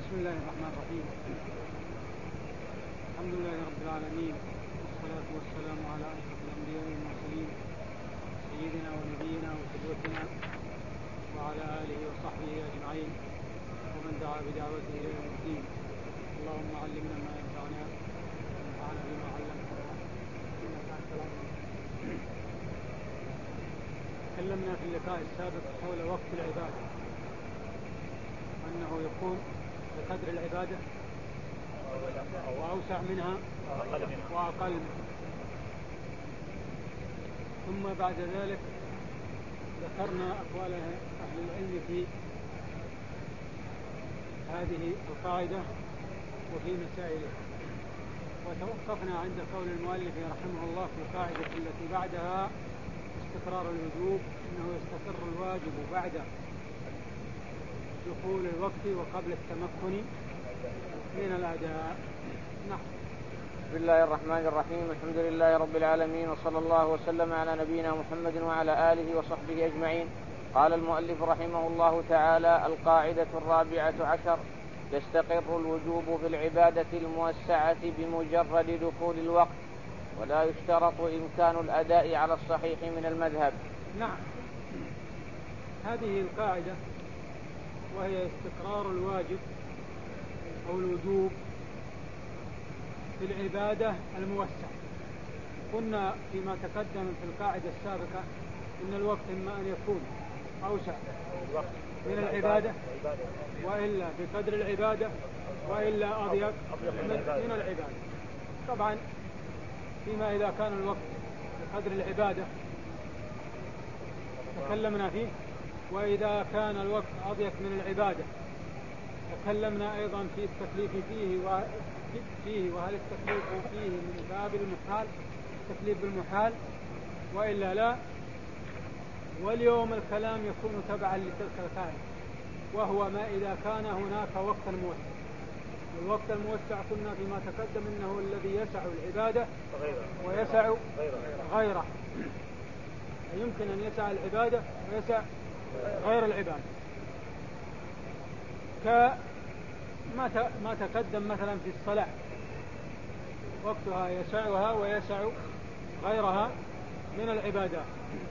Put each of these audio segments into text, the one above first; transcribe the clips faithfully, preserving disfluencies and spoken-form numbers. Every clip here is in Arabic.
بسم الله الرحمن الرحيم. الحمد لله رب العالمين، والصلاة والسلام على أشرف الأنبياء والمرسلين سيدنا ونبينا وقدوتنا وعلى آله وصحبه أجمعين ومن دعا بدعوته إلى يوم الدين. اللهم علمنا ما ينفعنا وانفعنا بما علمتنا إنك أنت العليم. تكلمنا في اللقاء السابق حول وقت العبادة، أنه يكون بقدر العبادة وأوسع منها وأقل منها. ثم بعد ذلك ذكرنا أقوال أهل العلم في هذه القاعدة وفي مسائلها، وتوقفنا عند قول المؤلف رحمه الله في القاعدة التي بعدها استقرار الوجوب، إنه يستقر الواجب بعد دخول الوقت وقبل التمكن من الأداء. نعم. بسم الله الرحمن الرحيم. الحمد لله رب العالمين، وصلى الله وسلم على نبينا محمد وعلى آله وصحبه أجمعين. قال المؤلف رحمه الله تعالى: القاعدة الرابعة عشر: يستقر الوجوب في العبادة الموسعة بمجرد دخول الوقت، ولا يشترط إمكان الأداء على الصحيح من المذهب. نعم، هذه القاعدة وهي استقرار الواجب أو الوجوب في العبادة الموسعة. قلنا فيما تقدم في القاعدة السابقة إن الوقت إما أن يكون أوسع من العبادة وإلا بقدر العبادة وإلا أضيق من العبادة. طبعا فيما إذا كان الوقت بقدر العبادة تكلمنا فيه، وإذا كان الوقت أضيق من العبادة تكلمنا أيضا في التكليف فيه فيه وهل التكليف فيه من باب المحال، التكليف بالمحال وإلا لا. واليوم الكلام يكون تبعا لتلك القاعدة، وهو ما إذا كان هناك وقت موسع. الوقت الموسع قلنا فيما تقدم إنه الذي يسع العبادة ويسع غيره، يمكن أن يسع العبادة ويسع غير العبادة، كما ما تقدم مثلا في الصلاة وقتها يسعها ويسع غيرها من العبادات.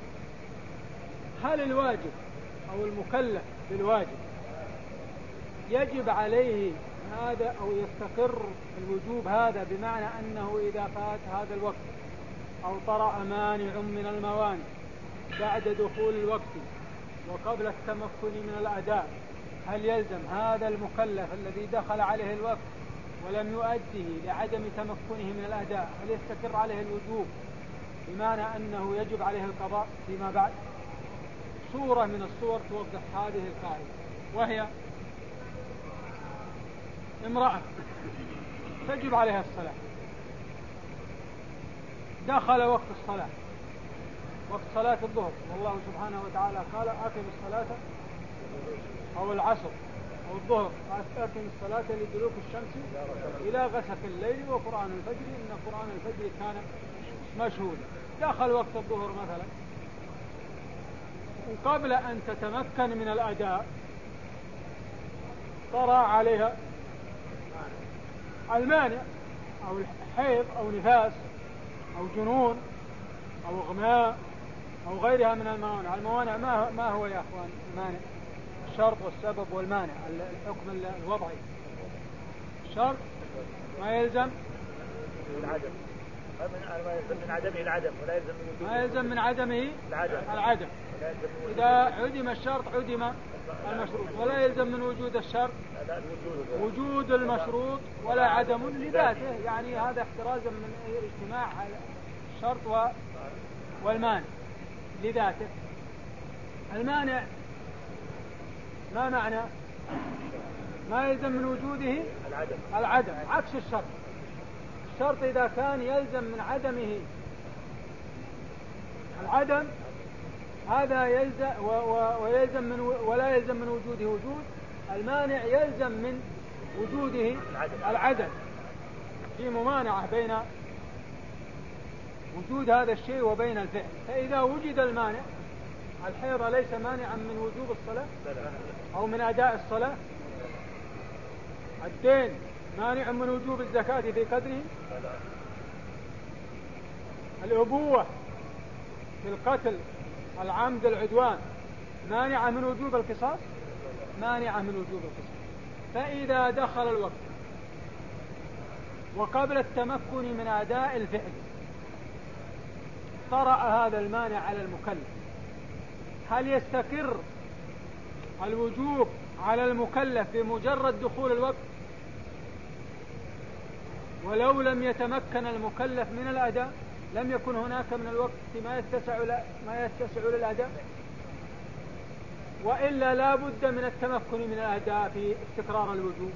هل الواجب أو المكلف بالواجب يجب عليه هذا أو يستقر الوجوب هذا بمعنى أنه إذا فات هذا الوقت أو طرأ مانع من الموانع بعد دخول الوقت وقبل التمكن من الأداء، هل يلزم هذا المكلف الذي دخل عليه الوقت ولم يؤديه لعدم تمكنه من الأداء هل يستقر عليه الوجوب بمعنى أنه يجب عليه القضاء فيما بعد؟ صورة من الصور توضح هذه القاعدة، وهي امرأة تجب عليها الصلاة، دخل وقت الصلاة وقت صلاة الظهر، والله سبحانه وتعالى قال: أقم الصلاة، أو العصر أو الظهر، أقم الصلاة لدلوك الشمس إلى غسق الليل وقرآن الفجر إن قرآن الفجر كان مشهودا. دخل وقت الظهر مثلا، وقبل أن تتمكن من الأداء طرأ عليها المانع، أو الحيض أو نفاس أو جنون أو إغماء أو غيرها من الموانع. الموانع ما ما هو يا أخوان المانع؟ الشرط والسبب والمانع، الحكم الوضعي. الشرط ما يلزم العدم، من عدمه العدم، ولا يلزم من ما يلزم من عدمه العدم, العدم. إذا عدم الشرط عدم المشروط، ولا يلزم من وجود الشرط وجود المشروط ولا عدم لذاته، يعني هذا احترازا من اجتماع الشرط والمانع لذاته. المانع ما معنى؟ ما يلزم من وجوده العدم, العدم عكس الشرط. الشرط إذا كان يلزم من عدمه العدم هذا يلزم ويلزم من ولا يلزم من وجوده وجود. المانع يلزم من وجوده العدم، في ممانعة بين وجود هذا الشيء وبين الفعل. فإذا وجد المانع، الحيض ليس مانعا من وجوب الصلاة أو من أداء الصلاة؟ الدين مانع من وجوب الزكاة في قدره؟ الأبوة في القتل العمد العدوان مانعة من وجوب القصاص؟ مانعة من وجوب القصاص. فإذا دخل الوقت وقبل التمكن من أداء الفعل طرأ هذا المانع على المكلف، هل يستقر الوجوب على المكلف بمجرد دخول الوقت ولو لم يتمكن المكلف من الأداء؟ لم يكن هناك من الوقت ما يتسع ما يتسع للأداء، وإلا لا بد من التمكن من الأداء في استقرار الوجوب.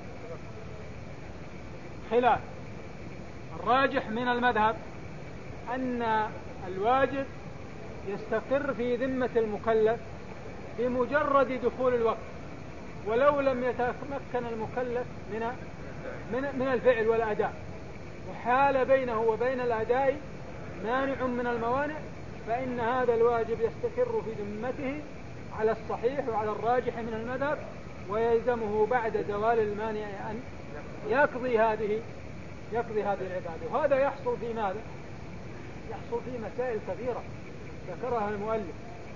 خلاف الراجح من المذهب أن الواجب يستقر في ذمة المكلف بمجرد دخول الوقت ولو لم يتمكن المكلف من من من الفعل والأداء، وحال بينه وبين الأداء مانع من الموانع، فإن هذا الواجب يستقر في ذمته على الصحيح وعلى الراجح من المذهب، ويلزمه بعد زوال المانع أن يقضي هذه يقضي هذه العبادة. وهذا يحصل في ماذا؟ يحصل في مسائل كثيرة ذكرها المؤلف.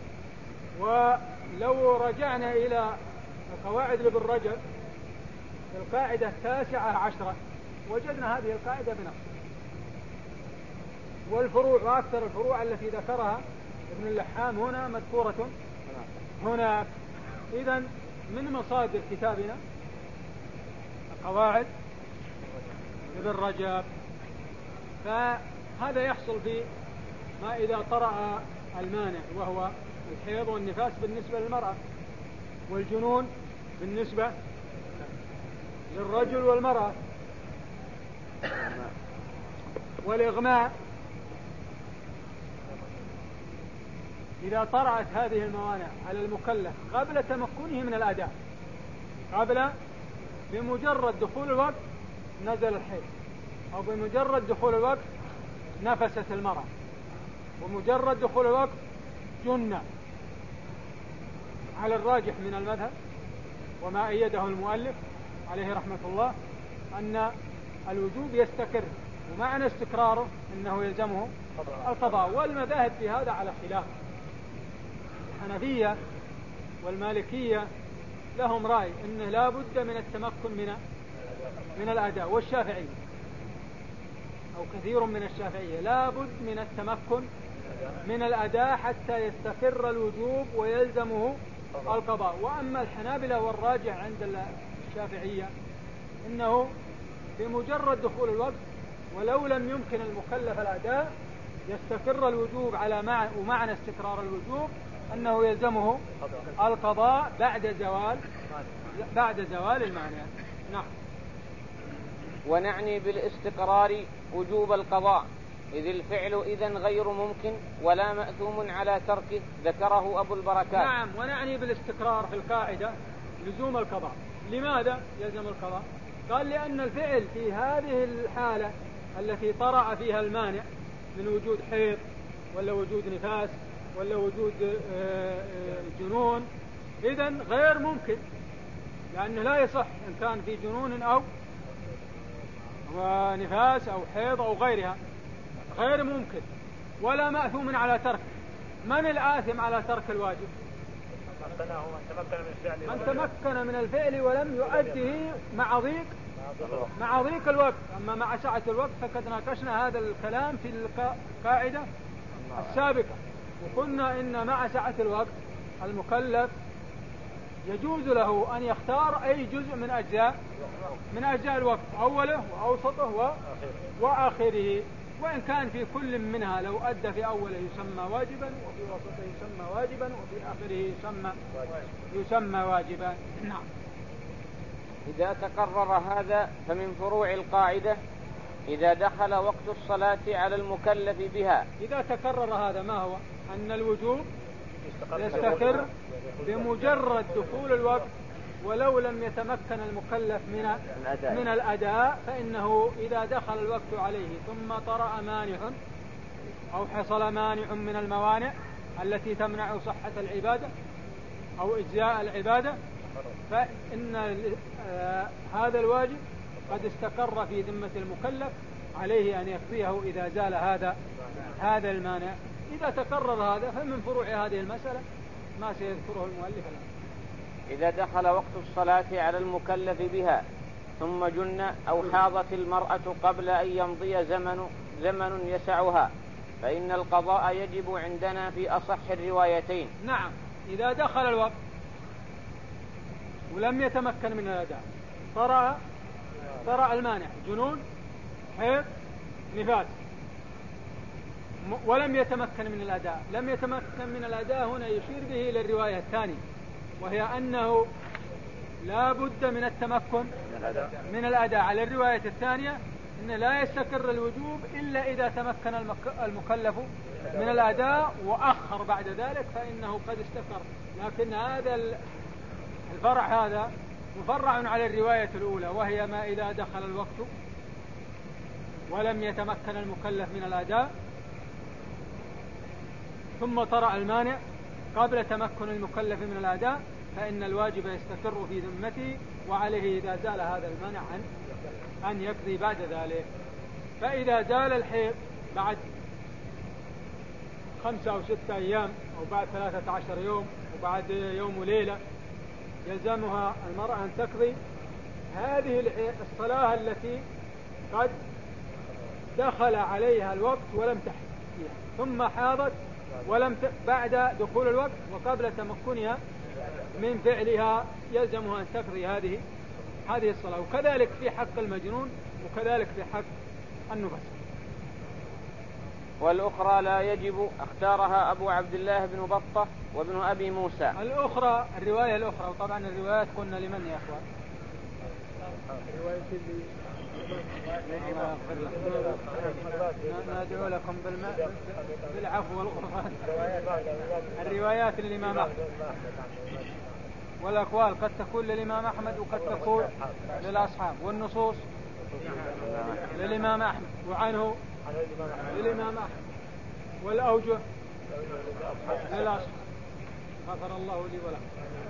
ولو رجعنا إلى قواعد ابن رجب في القاعدة التاسعة عشرة وجدنا هذه القاعدة بنفسها، والفروع وأكثر الفروع التي ذكرها ابن اللحام هنا مذكورة هناك. إذن من مصادر كتابنا القواعد ابن رجب. فهذا يحصل في ما إذا طرأ المانع، وهو الحيض والنفاس بالنسبة للمرأة، والجنون بالنسبة للرجل والمرأة، والإغماء. إذا طرأت هذه الموانع على المكلف قبل تمكنه من الأداء، قبل بمجرد دخول الوقت نزل الحيض، أو بمجرد دخول الوقت نفست المرأة، ومجرد دخول الوقت جنة، على الراجح من المذهب وما أيده المؤلف عليه رحمة الله أن الوجوب يستقر، ومعنى استقراره أنه يلزمه القضاء. والمذاهب في هذا على خلاف. الحنفية والمالكية لهم رأي أنه لا بد من التمكن من من الأداء، والشافعية أو كثير من الشافعية لا بد من التمكن من الأداء حتى يستقر الوجوب ويلزمه القضاء. وأما الحنابلة والراجع عند الشافعية إنه بمجرد دخول الوقت ولو لم يمكن المكلف الأداء يستقر الوجوب على معنى، ومعنى استقرار الوجوب أنه يلزمه القضاء بعد زوال بعد زوال المانع. نعم. ونعني بالاستقرار وجوب القضاء، إذ الفعل إذن غير ممكن ولا مأثوم على تركه، ذكره أبو البركات. نعم. ونعني بالاستقرار في القاعدة لزوم القضاء. لماذا يلزم القضاء؟ قال لأن الفعل في هذه الحالة التي طرأ فيها المانع من وجود حيض ولا وجود نفاس ولا وجود جنون إذن غير ممكن، لأنه لا يصح إن كان في جنون أو ونفاس أو حيض أو غيرها، غير ممكن ولا مأثوم على ترك. من الآثم على ترك الواجب؟ من تمكن من الفعل ولم يؤديه مع ضيق مع ضيق الوقت. أما مع سعة الوقت فقد ناقشنا هذا الكلام في القاعدة السابقة، وقلنا إن مع سعة الوقت المكلف يجوز له أن يختار أي جزء من أجزاء من أجزاء الوقت، أوله وأوسطه وآخره، وإن كان في كل منها لو أدى في أوله يسمى واجبا، وفي وسطه يسمى واجبا، وفي آخره يسمى يسمى واجبا. نعم. إذا تقرر هذا فمن فروع القاعدة إذا دخل وقت الصلاة على المكلف بها. إذا تقرر هذا ما هو؟ أن الوجوب يستقر بمجرد دخول الوقت ولو لم يتمكن المكلف من من الأداء، فإنه إذا دخل الوقت عليه ثم طرأ مانع أو حصل مانع من الموانع التي تمنع صحة العبادة أو إجزاء العبادة، فإن آه هذا الواجب قد استقر في ذمة المكلف، عليه أن يقضيه إذا زال هذا هذا المانع. إذا تقرر هذا فمن فروع هذه المسألة ما سيذكره المؤلف الآن. إذا دخل وقت الصلاة على المكلف بها ثم جن أو حاضت المرأة قبل أن يمضي زمن زمن يسعها فإن القضاء يجب عندنا في أصح الروايتين. نعم، إذا دخل الوقت ولم يتمكن من الأداء، طرأ طرأ المانع، جنون، حيض، نفاس، ولم يتمكن من الأداء. لم يتمكن من الأداء هنا يشير به إلى الرواية الثانية، وهي أنه لا بد من التمكن من الأداء. على الرواية الثانية أن لا يستقر الوجوب إلا إذا تمكن المكلف من الأداء وأخر بعد ذلك فإنه قد استقر. لكن هذا الفرع هذا مفرع على الرواية الأولى، وهي ما إذا دخل الوقت ولم يتمكن المكلف من الأداء ثم طرأ المانع قبل تمكن المكلف من الأداء فإن الواجب يستقر في ذمته، وعليه إذا زال هذا المانع أن يقضي بعد ذلك. فإذا زال الحيض بعد خمسة أو ستة أيام أو بعد ثلاثة عشر يوم وبعد يوم وليلة يلزمها المرأة أن تقضي هذه الصلاة التي قد دخل عليها الوقت ولم تحض فيها، ثم حاضت ولم ت... بعد دخول الوقت وقبل تمكنها من فعلها يلزمها أن تقضي هذه هذه الصلاة. وكذلك في حق المجنون وكذلك في حق النفس. والأخرى لا يجب، اختارها أبو عبد الله بن بطة وابن أبي موسى. الأخرى الرواية الأخرى، وطبعا الروايات قلنا لمن يا أخوان؟ ندعو لكم بالعفو والغفران. الروايات للإمام أحمد والأقوال قد تكون للإمام أحمد وقد تكون للأصحاب، والنصوص للإمام أحمد وعنه للإمام أحمد، والأوجه للأصحاب. غفر الله لي ولكم.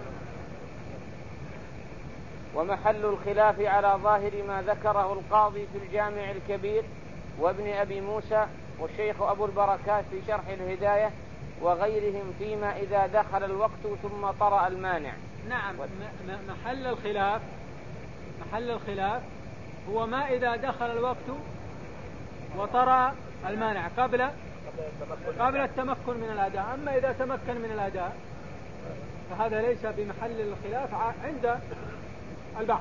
ومحل الخلاف على ظاهر ما ذكره القاضي في الجامع الكبير وابن أبي موسى والشيخ أبو البركات في شرح الهداية وغيرهم فيما إذا دخل الوقت ثم طرأ المانع. نعم، محل الخلاف محل الخلاف هو ما إذا دخل الوقت وطرأ المانع قبل قبل التمكن من الأداء. أما إذا تمكن من الأداء فهذا ليس بمحل الخلاف عند البعض.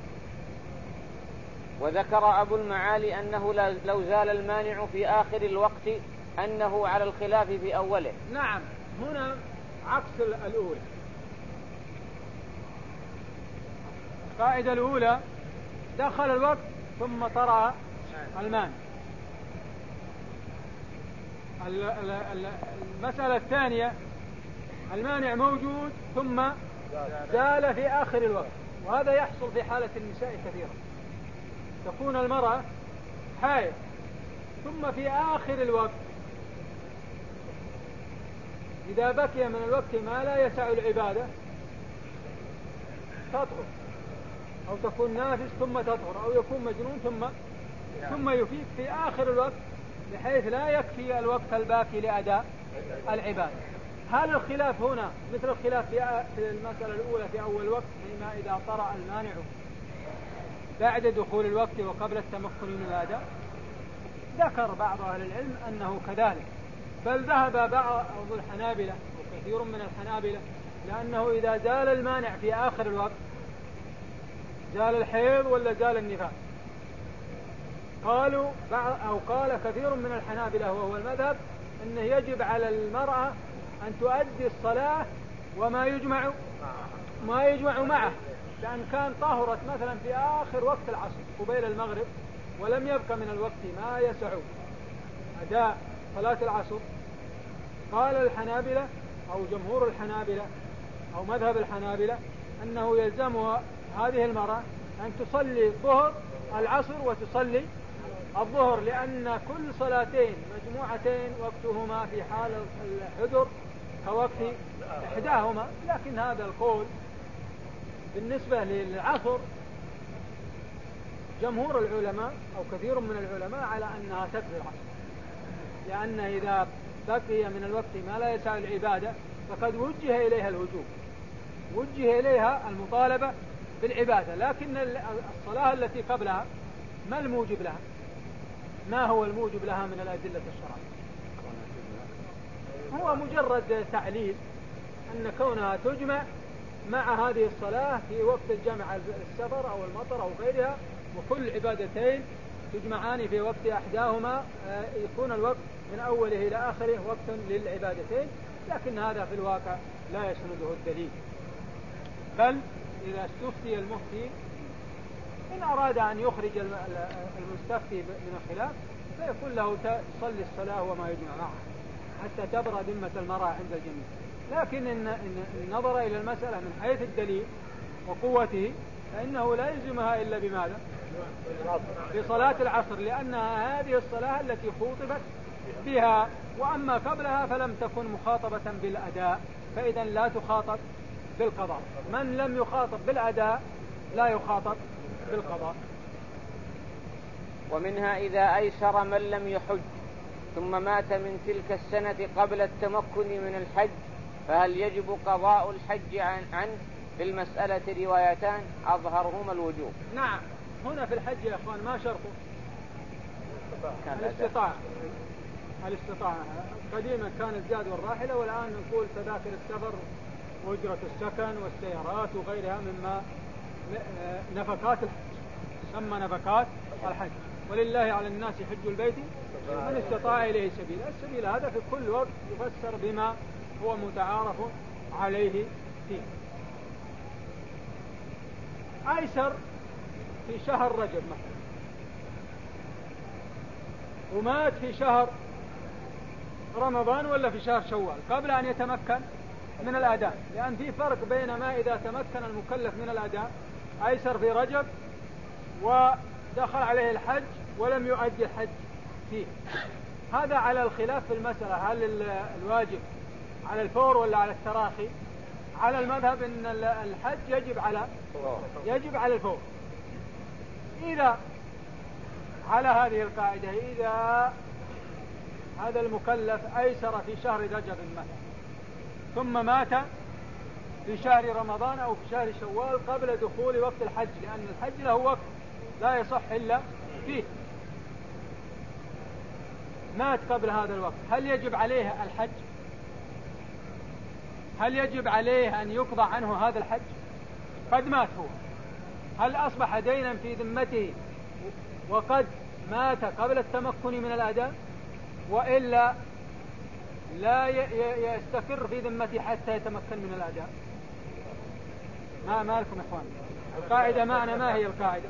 وذكر أبو المعالي أنه لو زال المانع في آخر الوقت أنه على الخلاف في أوله. نعم، هنا عكس الأولى. القاعدة الأولى دخل الوقت ثم طرأ المانع. المسألة الثانية المانع موجود ثم زال في آخر الوقت، وهذا يحصل في حالة النساء كثيرا. تكون المرأة حائض ثم في آخر الوقت إذا بقي من الوقت ما لا يسع العبادة تطهر، أو تكون نافس ثم تطهر، أو يكون مجنون ثم ثم يفيق في آخر الوقت بحيث لا يكفي الوقت الباقي لأداء العبادة. هل الخلاف هنا مثل الخلاف في المسألة الأولى في أول وقت فيما إذا طرأ المانع بعد دخول الوقت وقبل التمكن من الأداء؟ ذكر بعض أهل العلم أنه كذلك، بل ذهب بعض الحنابلة وكثير من الحنابلة لأنه إذا زال المانع في آخر الوقت زال الحيض ولا زال النفاس. قالوا أو قال كثير من الحنابلة وهو المذهب أنه يجب على المرأة أن تؤدي الصلاة وما يجمع ما يجمع معه، لأن كان طهرت مثلا في آخر وقت العصر قبيل المغرب ولم يبقى من الوقت ما يسع أداء صلاة العصر. قال الحنابلة أو جمهور الحنابلة أو مذهب الحنابلة أنه يلزمها هذه المرأة أن تصلي الظهر العصر وتصلي الظهر، لأن كل صلاتين مجموعتين وقتهما في حال الحذر كوقت إحداهما. لكن هذا القول بالنسبة للعصر جمهور العلماء أو كثير من العلماء على أنها تكفي العصر، لأن إذا بقي من الوقت ما لا يسع العبادة فقد وجه إليها الوجوب، وجه إليها المطالبة بالعبادة. لكن الصلاة التي قبلها ما الموجب لها؟ ما هو الموجب لها من الأدلة الشرعية؟ هو مجرد تعليل أن كونها تجمع مع هذه الصلاة في وقت الجمع السفر أو المطر أو غيرها، وكل عبادتين تجمعان في وقت أحداهما يكون الوقت من أوله إلى آخره وقت للعبادتين. لكن هذا في الواقع لا يسنده الدليل، بل إذا استفتي المفتي إن أراد أن يخرج المستفتي من الخلاف فيقول له تصلي الصلاة وما يجمع معها حتى تبرأ ذمة المرأة عند الجميع. لكن إن, إن نظر إلى المسألة من حيث الدليل وقوته فإنه لا يلزمها إلا بماذا؟ بصلاة العصر، لأنها هذه الصلاة التي خوطبت بها، وأما قبلها فلم تكن مخاطبة بالأداء، فإذا لا تخاطب بالقضاء. من لم يخاطب بالأداء لا يخاطب بالقضاء. ومنها إذا أيسر من لم يحج ثم مات من تلك السنة قبل التمكن من الحج فهل يجب قضاء الحج عنه؟ في المسألة روايتان أظهرهما الوجوب. نعم، هنا في الحج يا أخوان ما شرطه الاستطاعة. الاستطاعة قديما كان الزاد والراحلة، والآن نقول تذاكر السفر وأجرة السكن والسيارات وغيرها مما نفقات الحج، سمى نفقات الحج. ولله على الناس حج البيت من استطاع إليه سبيلا. السبيل هذا في كل وقت يفسر بما هو متعارف عليه فيه. أيسر في شهر رجب مثلا ومات في شهر رمضان ولا في شهر شوال قبل أن يتمكن من الأداء، لأن في فرق بين ما إذا تمكن المكلف من الأداء أيسر في رجب ودخل عليه الحج ولم يؤدي الحج فيه. هذا على الخلاف في المسألة، هل الواجب على الفور ولا على التراخي؟ على المذهب أن الحج يجب على يجب على الفور. إذا على هذه القاعدة إذا هذا المكلف أيسر في شهر رجب مثلا ثم مات في شهر رمضان أو في شهر شوال قبل دخول وقت الحج، لأن الحج له وقت لا يصح إلا فيه، مات قبل هذا الوقت، هل يجب عليه الحج؟ هل يجب عليه أن يقضى عنه هذا الحج؟ قد مات هو، هل أصبح دينا في ذمته وقد مات قبل التمكن من الأداء، وإلا لا يستقر في ذمته حتى يتمكن من الأداء؟ ما مالكم يا إخوان؟ القاعدة معنا ما هي القاعدة؟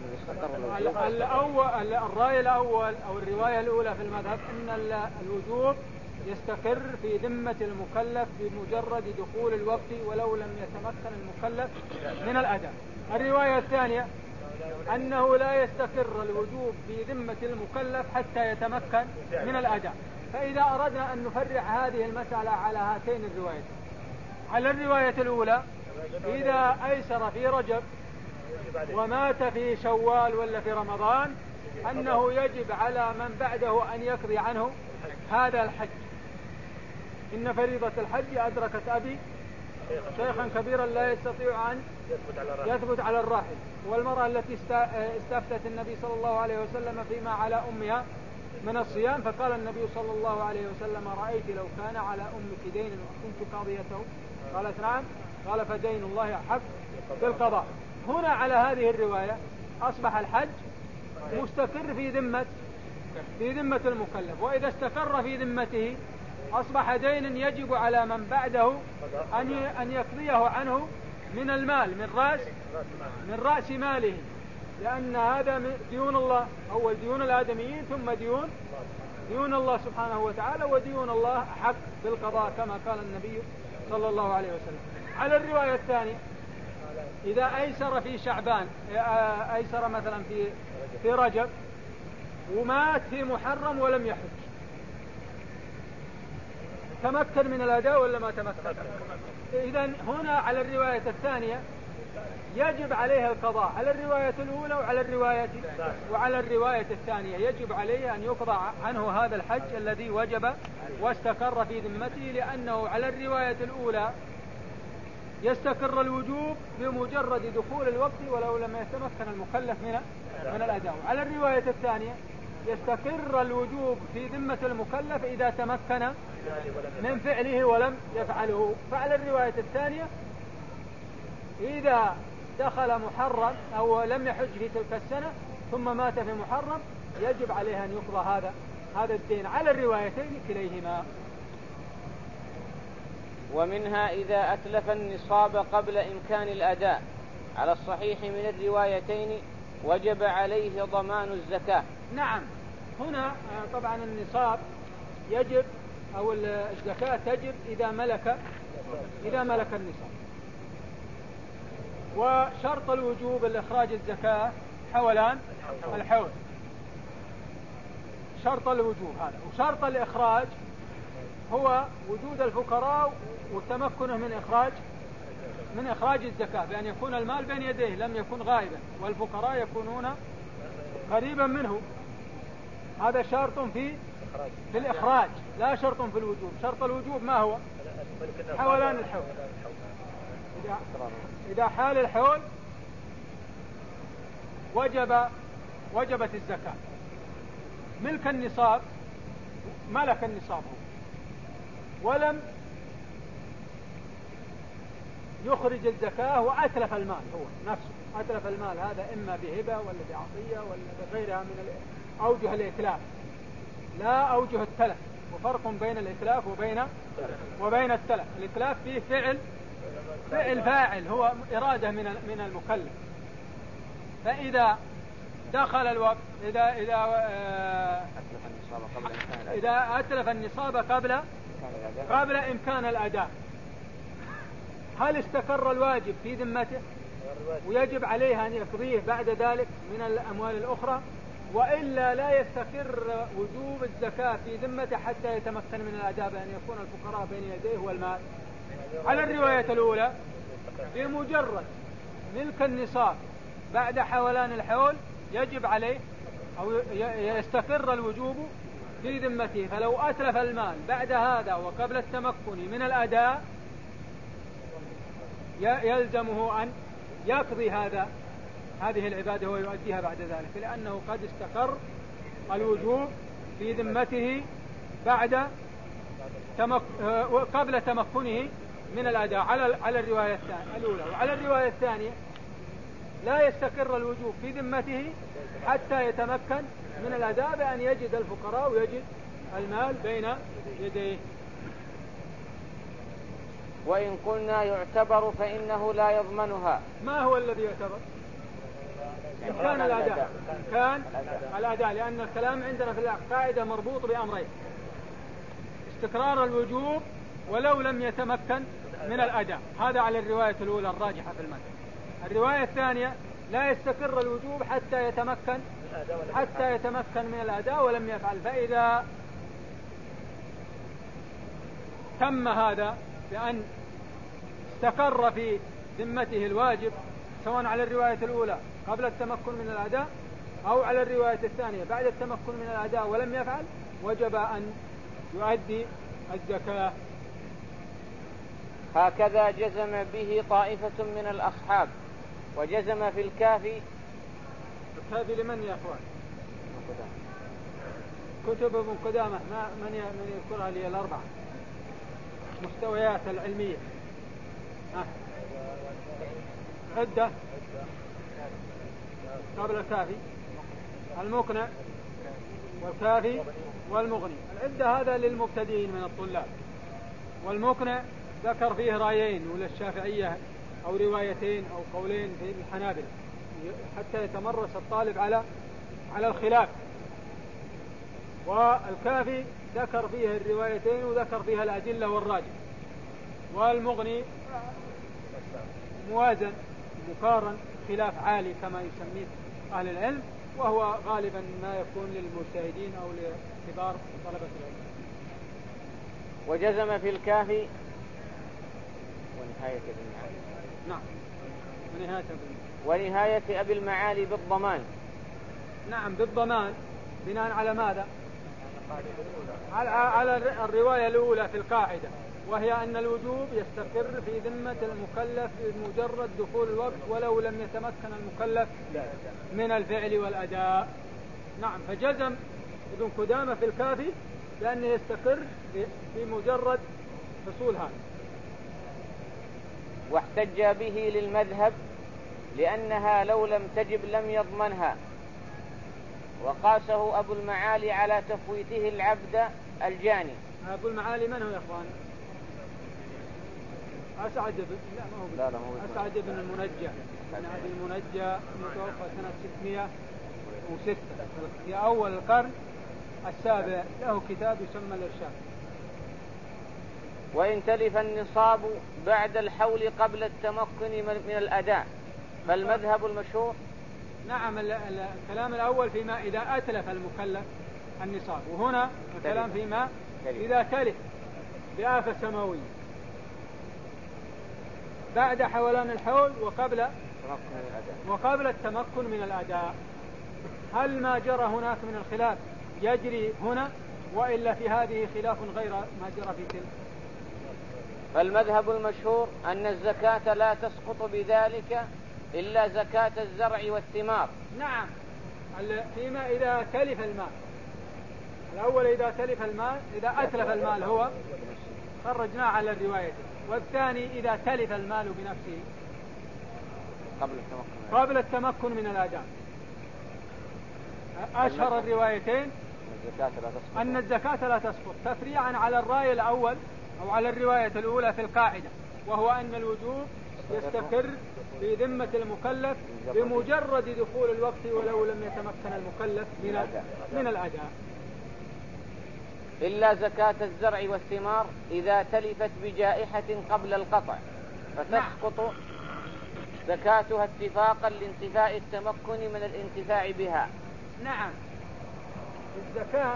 الأول الرأي الأول أو الرواية الأولى في المذهب أن الوجوب يستقر في ذمة المكلف بمجرد دخول الوقت ولو لم يتمكن المكلف من الأداء. الرواية الثانية أنه لا يستقر الوجوب في ذمة المكلف حتى يتمكن من الأداء. فإذا أردنا أن نفرع هذه المسألة على هاتين الروايات، على الرواية الأولى إذا أيسر في رجب ومات في شوال ولا في رمضان أنه يجب على من بعده أن يقضي عنه هذا الحج. إن فريضة الحج أدركت أبي شيخا كبيرا لا يستطيع أن يثبت على الراحل، والمرأة التي استفتت النبي صلى الله عليه وسلم فيما على أمها من الصيام، فقال النبي صلى الله عليه وسلم رأيت لو كان على أمك دين وكنت قاضيته؟ قالت نعم. قال فدين الله حق بالقضاء. هنا على هذه الرواية أصبح الحج مستقر في ذمة في ذمة المكلف، وإذا استقر في ذمته أصبح دين يجب على من بعده أن أن يقضيه عنه من المال، من رأس من رأس ماله، لأن هذا ديون الله، أول ديون الآدميين ثم ديون ديون الله سبحانه وتعالى، وديون الله حق بالقضاء كما قال النبي صلى الله عليه وسلم. على الرواية الثانية إذا أيسر في شعبان، أيسر مثلا في في رجب ومات في محرم ولم يحج، تمكن من الأداء ولا ما تمكن؟ إذن هنا على الرواية الثانية يجب عليه القضاء على الرواية الأولى وعلى الرواية وعلى الرواية الثانية. يجب عليه أن يقضى عنه هذا الحج الذي وجب واستقر في ذمته، لأنه على الرواية الأولى يستقر الوجوب بمجرد دخول الوقت ولو لم يتمكن المكلف من من الأداء. على الرواية الثانية يستقر الوجوب في ذمة المكلف إذا تمكن من فعله ولم يفعله. فعلى الرواية الثانية إذا دخل محرم أو لم يحج في تلك السنة ثم مات في محرم يجب عليه أن يقضى هذا هذا الدين على الروايتين كليهما. ومنها إذا أتلف النصاب قبل إمكان الأداء على الصحيح من الروايتين وجب عليه ضمان الزكاة. نعم، هنا طبعا النصاب يجب أو الزكاة تجب إذا ملك إذا ملك النصاب. وشرط الوجوب الإخراج الزكاة حولان الحول، شرط الوجوب هذا. وشرط الإخراج هو وجود الفقراء وتمكنه من إخراج من إخراج الزكاة، بأن يكون المال بين يديه لم يكن غائبا والفقراء يكونون قريبا منه. هذا شرط في في الإخراج لا شرط في الوجوب. شرط الوجوب ما هو؟ حولان الحول. إذا, إذا حال الحول وجب وجبت الزكاة. ملك النصاب ملك النصاب هو ولم يخرج الزكاة وأتلف المال هو نفسه. أتلف المال هذا إما بهبة ولا بعطية ولا بغيرها من أوجه الإتلاف، لا أوجه التلف. وفرق بين الإتلاف وبين وبين التلف. الإتلاف فيه فعل فعل فاعل هو إرادة من من المكلف. فإذا دخل الوقت إذا إذا آه إذا أتلف النصاب قبل قبل إمكان الأداء، هل استقر الواجب في ذمته ويجب عليه أن يقضيه بعد ذلك من الأموال الأخرى، وإلا لا يستقر وجوب الزكاة في ذمته حتى يتمكن من الأداء بأن يكون الفقراء بين يديه والمال؟ على الرواية الأولى بمجرد ملك النصاب بعد حولان الحول يجب عليه أو يستقر الوجوب في ذمته. فلو أتلف المال بعد هذا وقبل التمكن من الأداء يلزمه أن يقضي هذا هذه العبادة ويؤديها بعد ذلك، لأنه قد استقر الوجوب في ذمته بعد تمك... قبل تمكنه من الأداء على على الرواية الثانية الأولى. وعلى الرواية الثانية لا يستقر الوجوب في ذمته حتى يتمكن من الأداء بأن يجد الفقراء ويجد المال بين يديه. وإن قلنا يعتبر فإنه لا يضمنها. ما هو الذي يعتبر؟ إمكان الأداء. كان الأداء، لأن الكلام عندنا في القاعدة مربوط بأمرين: استقرار الوجوب ولو لم يتمكن من الأداء. هذا على الرواية الأولى الراجحة في المذهب. الرواية الثانية لا يستقر الوجوب حتى يتمكن حتى يتمكن من الأداء ولم يفعل. فإذا تم هذا بأن استقر في ذمته الواجب سواء على الرواية الأولى قبل التمكن من الأداء أو على الرواية الثانية بعد التمكن من الأداء ولم يفعل، وجب أن يؤدي الزكاة. هكذا جزم به طائفة من الأصحاب، وجزم في الكافي. الكافي لمن يا أخوان؟ كتب ابن قدامة ما من من يذكرها لي الأربعة مستويات العلمية. ها. عدة قبل الكافي، المقنع والكافي والمغني. العدة هذا للمبتدئين من الطلاب، والمقنع ذكر فيه رأيين وللشافعية أو روايتين أو قولين في الحنابلة حتى يتمرس الطالب على على الخلاف. والكافي ذكر فيه الروايتين وذكر فيها الأدلة والراجح. والمغني موازن مقارن خلاف عالي كما يسميه أهل العلم، وهو غالبا ما يكون للمجتهدين أو لكبار طلبة العلم. وجزم في الكافي ونهاية ابن عامر. نعم ونهاية, ونهاية أبي المعالي بالضمان. نعم بالضمان بناء على ماذا؟ على, على الرواية الأولى في القاعدة، وهي أن الوجوب يستقر في ذمة المكلف بمجرد دخول الوقت ولو لم يتمكن المكلف من الفعل والأداء. نعم، فجزم ابن قدامة في الكافي بأنه يستقر في مجرد حصول هذا. واحتج به للمذهب لأنها لو لم تجب لم يضمنها، وقاسه أبو المعالي على تفويته العبد الجاني. أبو المعالي من هو يا أخوان؟ أسعد بن لا ما هو لا لا هو أسعد بن المنجى. ابن أبي المنجى متوفى سنة ستمائة وستة في أول القرن السابع، له كتاب يسمى الإرشاد. وإن تلف النصاب بعد الحول قبل التمكن من الأداء فالمذهب المشهور. نعم، الكلام الأول فيما إذا أتلف المكلف النصاب، وهنا الكلام فيما إذا تلف بآفة سماوية بعد حولان الحول وقبل وقبل التمكن من الأداء. هل ما جرى هناك من الخلاف يجري هنا، وإلا في هذه خلاف غير ما جرى في تلك؟ فالمذهب المشهور أن الزكاة لا تسقط بذلك إلا زكاة الزرع والثمار. نعم، فيما إذا تلف المال. الأول إذا تلف المال، إذا أتلف المال هو خرجنا على الرواية، والثاني إذا تلف المال بنفسه قبل التمكن قبل التمكن من الأداء. أشهر الروايتين أن الزكاة لا تسقط تفريعا على الرأي الأول أو على الرواية الأولى في القاعدة، وهو أن الوجوب يستقر في ذمة المكلف بمجرد دخول الوقت ولو لم يتمكن المكلف من الأداء. إلا زكاة الزرع والثمار إذا تلفت بجائحة قبل القطع فتسقط زكاتها اتفاقا لانتفاء التمكن من الانتفاع بها. نعم، الزكاة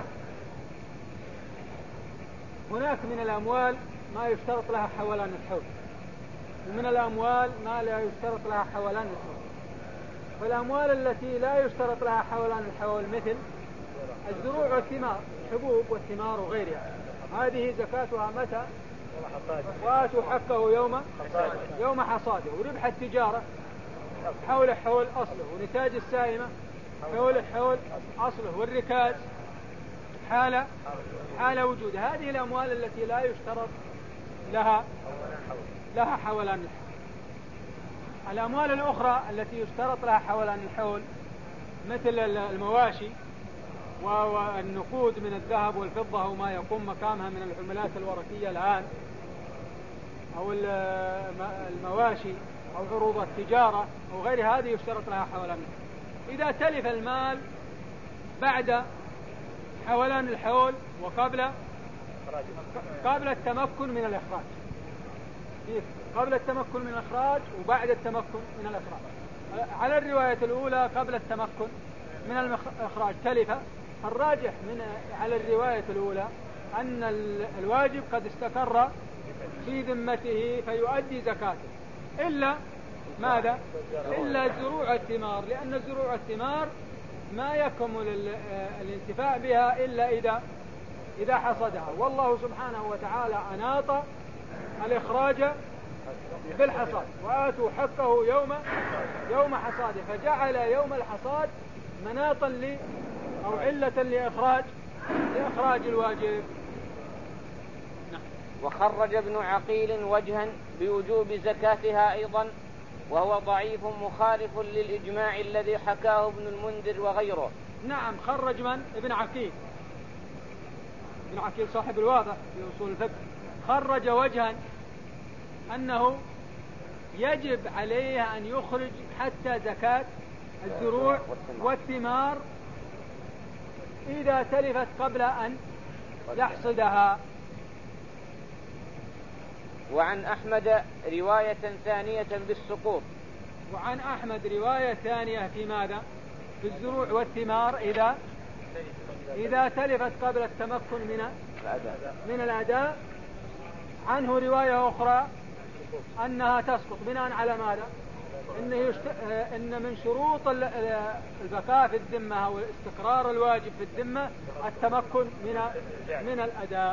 هناك من الأموال ما يشترط لها حولان الحول، ومن الأموال ما لا يشترط لها حولان الحول. فالأموال التي لا يشترط لها حولان الحول مثل الزروع والثمار، حبوب والثمار وغيرها، هذه زكاتها متى؟ وآتوا حقه يوم يوم حصاده. وربح التجارة حول حول أصله، ونتاج السائمة حول حول أصله، والركاز حال حال وجود. هذه الأموال التي لا يشترط لها لها حولان الحول. الأموال الأخرى التي يشترط لها حولان الحول مثل المواشي والنقود من الذهب والفضة وما يقوم مقامها من العملات الورقية الآن، أو المواشي أو عروض التجارة أو غير هذه يشترط لها حولان الحول. إذا تلف المال بعد حولان الحول وقبل قبل التمكن من الإخراج، قبل التمكن من الإخراج وبعد التمكن من الإخراج. على الرواية الأولى قبل التمكن من الإخراج تلف، الراجح من على الرواية الأولى أن الواجب قد استقر في ذمته فيؤدي زكاته، إلا ماذا؟ إلا زروع الثمار، لأن زروع الثمار ما يكمل الانتفاع بها إلا إذا إذا حصدها، والله سبحانه وتعالى أناط الإخراج بالحصاد، وآتوا حقه يوم يوم حصاده، فجعل يوم الحصاد مناطا ل أو علة لإخراج لإخراج الواجب. وخرج ابن عقيل وجها بوجوب زكاتها أيضا، وهو ضعيف مخالف للإجماع الذي حكاه ابن المنذر وغيره. نعم، خرج من؟ ابن عقيل. ابن عقيل صاحب الواضح في أصول الفقه خرج وجها أنه يجب عليه أن يخرج حتى زكاة الزروع والثمار إذا تلفت قبل أن يحصدها. وعن أحمد رواية ثانية بالسقوط. وعن أحمد رواية ثانية في ماذا؟ في الزروع والثمار إذا إذا تلفت قبل التمكن من من الأداء. عنه رواية أخرى أنها تسقط بناء على ماذا؟ إن, يشت... إن من شروط البقاء في الذمة أو استقرار الواجب في الذمة التمكن من من الأداء.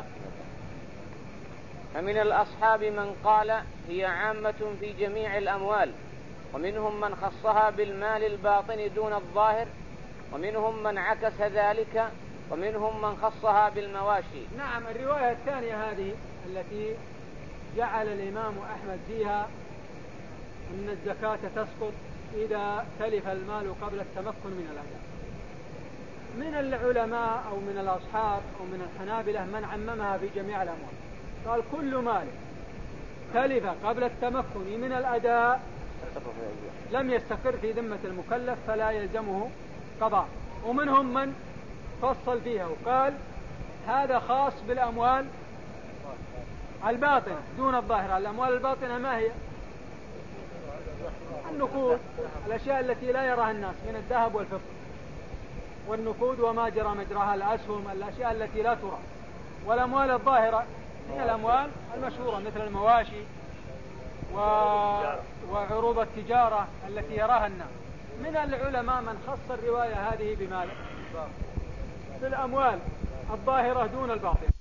فمن الأصحاب من قال هي عامة في جميع الأموال، ومنهم من خصها بالمال الباطن دون الظاهر، ومنهم من عكس ذلك، ومنهم من خصها بالمواشي. نعم، الرواية الثانية هذه التي جعل الإمام أحمد فيها أن الزكاة تسقط إذا تلف المال قبل التمكن من الأداء. من العلماء أو من الأصحاب أو من الحنابلة من عممها في جميع الأموال، قال كل مال تلف قبل التمكن من الأداء لم يستقر في ذمة المكلف فلا يلزمه قضاء. ومنهم من فصل فيها وقال هذا خاص بالأموال الباطنة دون الظاهرة. الأموال الباطنة ما هي؟ النقود، الأشياء التي لا يراها الناس من الذهب والفضة، والنقود وما جرى مجراها، الأسهم، الأشياء التي لا ترى. والأموال الظاهرة هي الأموال المشهورة مثل المواشي و... وعروض التجارة التي يراها الناس. من العلماء من خص الرواية هذه بماذا؟ بالأموال الظاهرة دون الباطنة.